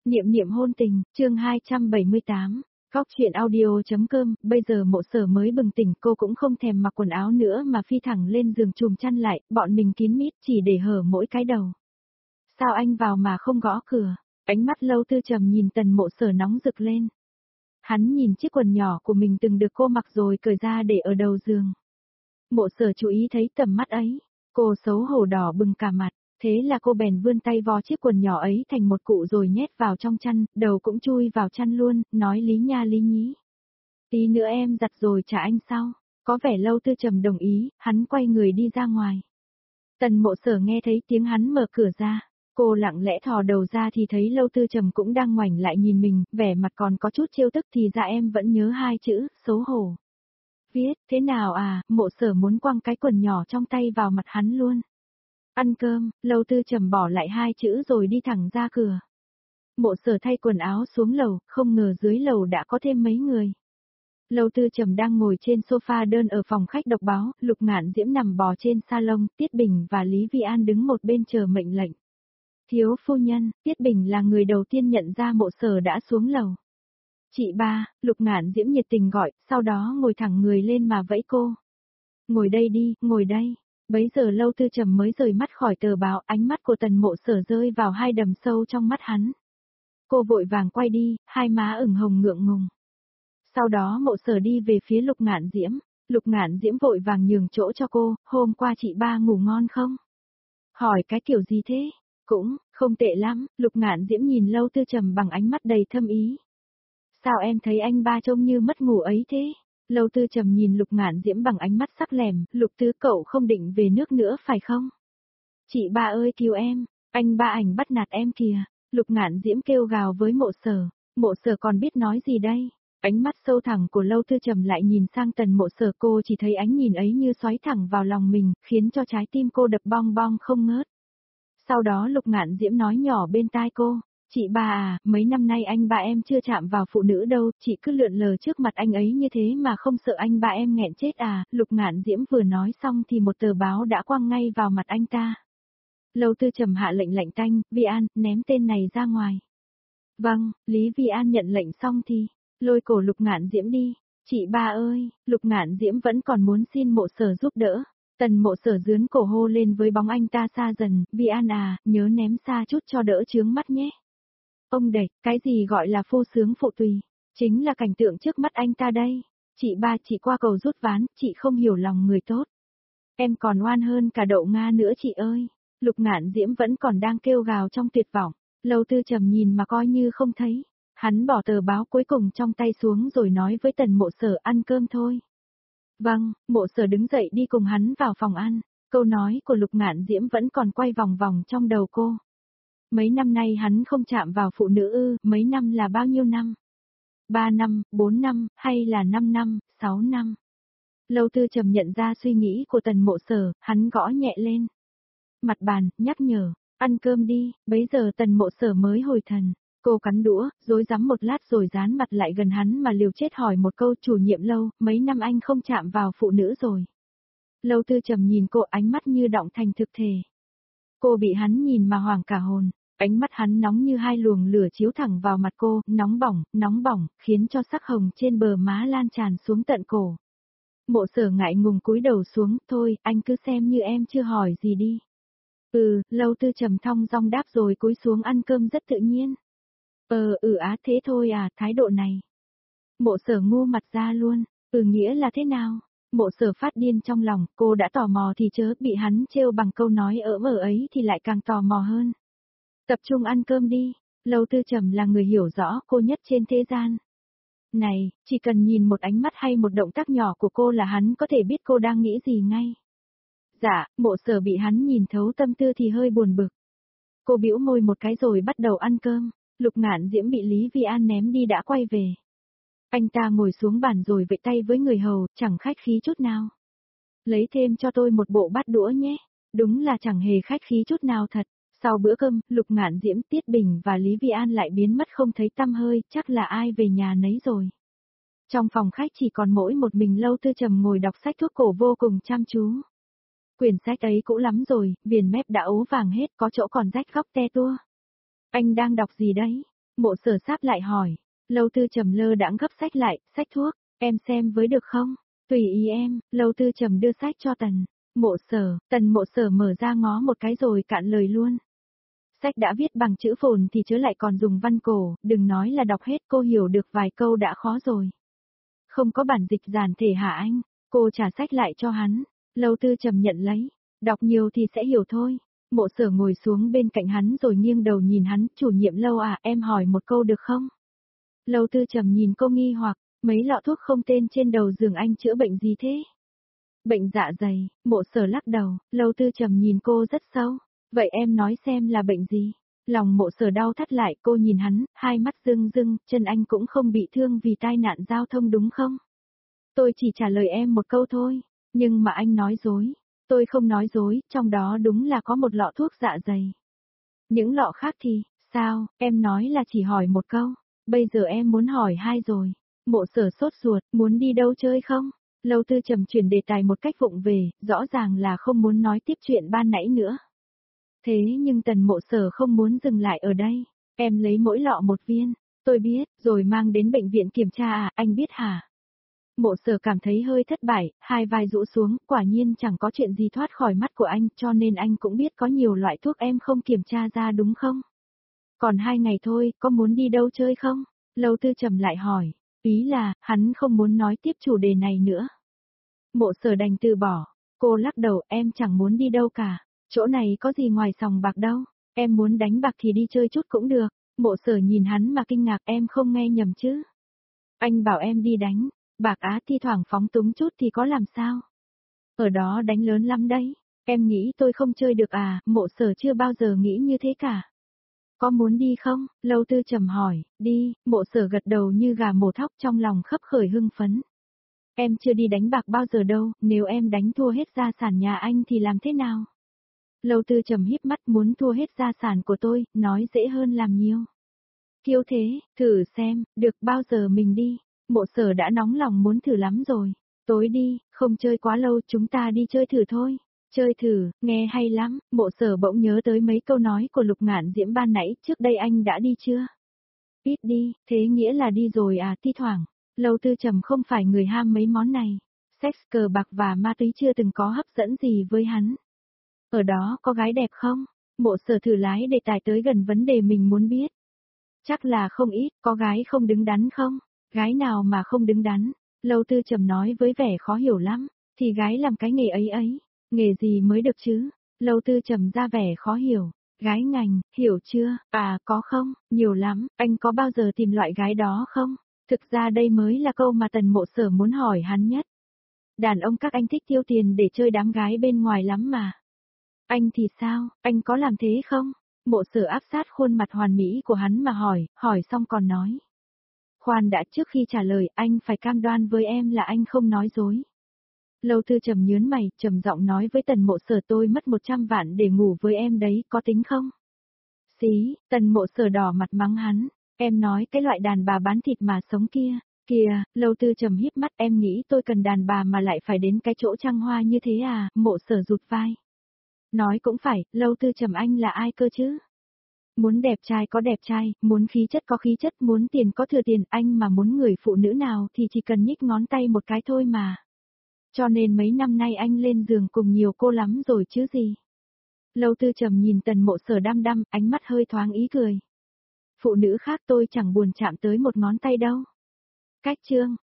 Niệm niệm hôn tình, chương 278. Góc truyện audio.com. Bây giờ Mộ Sở mới bừng tỉnh, cô cũng không thèm mặc quần áo nữa mà phi thẳng lên giường chùm chăn lại, bọn mình kín mít chỉ để hở mỗi cái đầu. Sao anh vào mà không gõ cửa? Ánh mắt Lâu Tư Trầm nhìn Tần Mộ Sở nóng rực lên. Hắn nhìn chiếc quần nhỏ của mình từng được cô mặc rồi cởi ra để ở đầu giường. Mộ Sở chú ý thấy tầm mắt ấy, cô xấu hổ đỏ bừng cả mặt. Thế là cô bèn vươn tay vo chiếc quần nhỏ ấy thành một cụ rồi nhét vào trong chăn, đầu cũng chui vào chăn luôn, nói lý nha lý nhí. Tí nữa em giặt rồi trả anh sau. Có vẻ Lâu Tư Trầm đồng ý, hắn quay người đi ra ngoài. Tần Mộ Sở nghe thấy tiếng hắn mở cửa ra. Cô lặng lẽ thò đầu ra thì thấy Lâu Tư Trầm cũng đang ngoảnh lại nhìn mình, vẻ mặt còn có chút trêu tức thì ra em vẫn nhớ hai chữ, xấu hổ. Viết, thế nào à, Mộ Sở muốn quăng cái quần nhỏ trong tay vào mặt hắn luôn. Ăn cơm, Lâu Tư Trầm bỏ lại hai chữ rồi đi thẳng ra cửa. Mộ Sở thay quần áo xuống lầu, không ngờ dưới lầu đã có thêm mấy người. Lâu Tư Trầm đang ngồi trên sofa đơn ở phòng khách đọc báo, Lục Ngạn Diễm nằm bò trên salon, Tiết Bình và Lý Vi An đứng một bên chờ mệnh lệnh. Thiếu phu nhân, Tiết Bình là người đầu tiên nhận ra Mộ Sở đã xuống lầu. Chị ba, Lục Ngạn Diễm nhiệt tình gọi, sau đó ngồi thẳng người lên mà vẫy cô. Ngồi đây đi, ngồi đây. Bấy giờ Lâu Tư Trầm mới rời mắt khỏi tờ báo, ánh mắt của Tần Mộ Sở rơi vào hai đầm sâu trong mắt hắn. Cô vội vàng quay đi, hai má ửng hồng ngượng ngùng. Sau đó Mộ Sở đi về phía Lục Ngạn Diễm, Lục Ngạn Diễm vội vàng nhường chỗ cho cô, hôm qua chị ba ngủ ngon không? Hỏi cái kiểu gì thế? Cũng, không tệ lắm, Lục Ngạn Diễm nhìn Lâu Tư Trầm bằng ánh mắt đầy thâm ý. Sao em thấy anh ba trông như mất ngủ ấy thế? Lâu Tư Trầm nhìn Lục Ngạn Diễm bằng ánh mắt sắc lẻm, Lục Tứ cậu không định về nước nữa phải không? Chị ba ơi cứu em, anh ba ảnh bắt nạt em kìa, Lục Ngạn Diễm kêu gào với Mộ Sở còn biết nói gì đây? Ánh mắt sâu thẳm của Lâu Tư Trầm lại nhìn sang Tần Mộ Sở, cô chỉ thấy ánh nhìn ấy như xoáy thẳng vào lòng mình, khiến cho trái tim cô đập bong bong không ngớt. Sau đó Lục Ngạn Diễm nói nhỏ bên tai cô. Chị ba à, mấy năm nay anh ba em chưa chạm vào phụ nữ đâu, chị cứ lượn lờ trước mặt anh ấy như thế mà không sợ anh ba em nghẹn chết à, Lục Ngạn Diễm vừa nói xong thì một tờ báo đã quăng ngay vào mặt anh ta. Lâu Tư Trầm hạ lệnh lạnh tanh, Vi An, ném tên này ra ngoài. Vâng, Lý Vi An nhận lệnh xong thì, lôi cổ Lục Ngạn Diễm đi. Chị ba ơi, Lục Ngạn Diễm vẫn còn muốn xin Mộ Sở giúp đỡ. Tần Mộ Sở dướn cổ hô lên với bóng anh ta xa dần, Vi An à, nhớ ném xa chút cho đỡ chướng mắt nhé. Ông đẩy, cái gì gọi là phu sướng phụ tùy, chính là cảnh tượng trước mắt anh ta đây. Chị ba chỉ qua cầu rút ván, chị không hiểu lòng người tốt. Em còn oan hơn cả đậu Nga nữa chị ơi. Lục Ngạn Diễm vẫn còn đang kêu gào trong tuyệt vọng. Lâu Tư Trầm nhìn mà coi như không thấy. Hắn bỏ tờ báo cuối cùng trong tay xuống rồi nói với Tần Mộ Sở ăn cơm thôi. Vâng, Mộ Sở đứng dậy đi cùng hắn vào phòng ăn. Câu nói của Lục Ngạn Diễm vẫn còn quay vòng vòng trong đầu cô. Mấy năm nay hắn không chạm vào phụ nữ ư, mấy năm là bao nhiêu năm? 3 năm, 4 năm, hay là 5 năm, 6 năm? Lâu Tư Trầm nhận ra suy nghĩ của Tần Mộ Sở, hắn gõ nhẹ lên mặt bàn, nhắc nhở, ăn cơm đi, bấy giờ Tần Mộ Sở mới hồi thần. Cô cắn đũa, rối rắm một lát rồi dán mặt lại gần hắn mà liều chết hỏi một câu, chủ nhiệm Lâu, mấy năm anh không chạm vào phụ nữ rồi. Lâu Tư Trầm nhìn cô, ánh mắt như đọng thành thực thể. Cô bị hắn nhìn mà hoảng cả hồn. Ánh mắt hắn nóng như hai luồng lửa chiếu thẳng vào mặt cô, nóng bỏng, khiến cho sắc hồng trên bờ má lan tràn xuống tận cổ. Mộ Sở ngại ngùng cúi đầu xuống, thôi, anh cứ xem như em chưa hỏi gì đi. Lâu Tư Trầm thong dong đáp rồi cúi xuống ăn cơm rất tự nhiên. Thế thôi à, thái độ này. Mộ Sở ngu mặt ra luôn, nghĩa là thế nào? Mộ Sở phát điên trong lòng, cô đã tò mò thì chớ, bị hắn trêu bằng câu nói ấy thì lại càng tò mò hơn. Tập trung ăn cơm đi, Lâu Tư Trầm là người hiểu rõ cô nhất trên thế gian. Này, chỉ cần nhìn một ánh mắt hay một động tác nhỏ của cô là hắn có thể biết cô đang nghĩ gì ngay. Dạ, Mộ Sở bị hắn nhìn thấu tâm tư thì hơi buồn bực. Cô bĩu môi một cái rồi bắt đầu ăn cơm. Lục Ngạn Diễm bị Lý Vi An ném đi đã quay về. Anh ta ngồi xuống bàn rồi vẫy tay với người hầu, chẳng khách khí chút nào. Lấy thêm cho tôi một bộ bát đũa nhé. Đúng là chẳng hề khách khí chút nào thật. Sau bữa cơm, Lục Ngạn Diễm, Tiết Bình và Lý Vi An lại biến mất không thấy tăm hơi, chắc là ai về nhà nấy rồi. Trong phòng khách chỉ còn mỗi một mình Lâu Tư Trầm ngồi đọc sách thuốc cổ vô cùng chăm chú. Quyển sách ấy cũ lắm rồi, viền mép đã ố vàng hết, có chỗ còn rách góc te tua. Anh đang đọc gì đấy? Mộ Sở sáp lại hỏi. Lâu Tư Trầm lơ đãng gấp sách lại, sách thuốc, em xem với được không? Tùy ý em, Lâu Tư Trầm đưa sách cho Tần. Mộ Sở, Tần Mộ Sở mở ra ngó một cái rồi cạn lời luôn. Sách đã viết bằng chữ phồn thì chớ lại còn dùng văn cổ, đừng nói là đọc hết, cô hiểu được vài câu đã khó rồi. Không có bản dịch giản thể hả anh? Cô trả sách lại cho hắn. Lâu Tư Trầm nhận lấy. Đọc nhiều thì sẽ hiểu thôi. Mộ Sở ngồi xuống bên cạnh hắn rồi nghiêng đầu nhìn hắn. Chủ nhiệm Lâu à, em hỏi một câu được không? Lâu Tư Trầm nhìn cô nghi hoặc, mấy lọ thuốc không tên trên đầu giường anh chữa bệnh gì thế? Bệnh dạ dày. Mộ Sở lắc đầu. Lâu Tư Trầm nhìn cô rất sâu. Vậy em nói xem là bệnh gì? Lòng Mộ Sở đau thắt lại, cô nhìn hắn, hai mắt rưng rưng, chân anh cũng không bị thương vì tai nạn giao thông đúng không? Tôi chỉ trả lời em một câu thôi, nhưng mà anh nói dối. Tôi không nói dối, trong đó đúng là có một lọ thuốc dạ dày. Những lọ khác thì, sao, em nói là chỉ hỏi một câu, bây giờ em muốn hỏi hai rồi. Mộ Sở sốt ruột, muốn đi đâu chơi không? Lâu Tư Trầm chuyển đề tài một cách vụng về, rõ ràng là không muốn nói tiếp chuyện ban nãy nữa. Thế nhưng Tần Mộ Sở không muốn dừng lại ở đây. Em lấy mỗi lọ một viên. Tôi biết, rồi mang đến bệnh viện kiểm tra à, anh biết hả? Mộ Sở cảm thấy hơi thất bại, hai vai rũ xuống, quả nhiên chẳng có chuyện gì thoát khỏi mắt của anh, cho nên anh cũng biết có nhiều loại thuốc em không kiểm tra ra đúng không? Còn 2 ngày thôi, có muốn đi đâu chơi không? Lâu Tư Trầm lại hỏi, ý là, hắn không muốn nói tiếp chủ đề này nữa. Mộ Sở đành từ bỏ, cô lắc đầu, em chẳng muốn đi đâu cả. Chỗ này có gì ngoài sòng bạc đâu, em muốn đánh bạc thì đi chơi chút cũng được. Mộ Sở nhìn hắn mà kinh ngạc, em không nghe nhầm chứ. Anh bảo em đi đánh, bạc á, thi thoảng phóng túng chút thì có làm sao. Ở đó đánh lớn lắm đấy, em nghĩ tôi không chơi được à, Mộ Sở chưa bao giờ nghĩ như thế cả. Có muốn đi không? Lâu Tư Trầm hỏi, đi, Mộ Sở gật đầu như gà mổ thóc trong lòng khấp khởi hưng phấn. Em chưa đi đánh bạc bao giờ đâu, nếu em đánh thua hết gia sản nhà anh thì làm thế nào? Lâu Tư Trầm híp mắt, muốn thua hết gia sản của tôi, nói dễ hơn làm nhiều. Kiêu thế, thử xem, được bao giờ mình đi. Mộ Sở đã nóng lòng muốn thử lắm rồi. Tối đi, không chơi quá lâu, chúng ta đi chơi thử thôi. Chơi thử, nghe hay lắm. Mộ Sở bỗng nhớ tới mấy câu nói của Lục Ngạn Diễm ban nãy, trước đây anh đã đi chưa? Ít đi, thế nghĩa là đi rồi à, thi thoảng. Lâu Tư Trầm không phải người ham mấy món này. Sex, cờ bạc và ma túy chưa từng có hấp dẫn gì với hắn. Ở đó có gái đẹp không? Mộ Sở thử lái đề tài tới gần vấn đề mình muốn biết. Chắc là không ít, có gái không đứng đắn không? Gái nào mà không đứng đắn? Lâu Tư Trầm nói với vẻ khó hiểu lắm. Thì gái làm cái nghề ấy ấy. Nghề gì mới được chứ? Lâu Tư Trầm ra vẻ khó hiểu. Gái ngành, hiểu chưa? À, có không? Nhiều lắm, anh có bao giờ tìm loại gái đó không? Thực ra đây mới là câu mà Tần Mộ Sở muốn hỏi hắn nhất. Đàn ông các anh thích tiêu tiền để chơi đám gái bên ngoài lắm mà. Anh thì sao, anh có làm thế không? Mộ Sở áp sát khuôn mặt hoàn mỹ của hắn mà hỏi xong còn nói. Khoan đã, trước khi trả lời, anh phải cam đoan với em là anh không nói dối. Lâu Tư Trầm nhớn mày, trầm giọng nói với Tần Mộ Sở, tôi mất 100 vạn để ngủ với em đấy, có tính không? Xí, Tần Mộ Sở đỏ mặt mắng hắn, em nói cái loại đàn bà bán thịt mà sống kia. Kìa, Lâu Tư Trầm híp mắt, em nghĩ tôi cần đàn bà mà lại phải đến cái chỗ trăng hoa như thế à? Mộ Sở rụt vai. Nói cũng phải, Lâu Tư Trầm anh là ai cơ chứ? Muốn đẹp trai có đẹp trai, muốn khí chất có khí chất, muốn tiền có thừa tiền, anh mà muốn người phụ nữ nào thì chỉ cần nhích ngón tay một cái thôi mà. Cho nên mấy năm nay anh lên giường cùng nhiều cô lắm rồi chứ gì. Lâu Tư Trầm nhìn Tần Mộ Sở đăm đăm, ánh mắt hơi thoáng ý cười. Phụ nữ khác tôi chẳng buồn chạm tới một ngón tay đâu. Cách chương,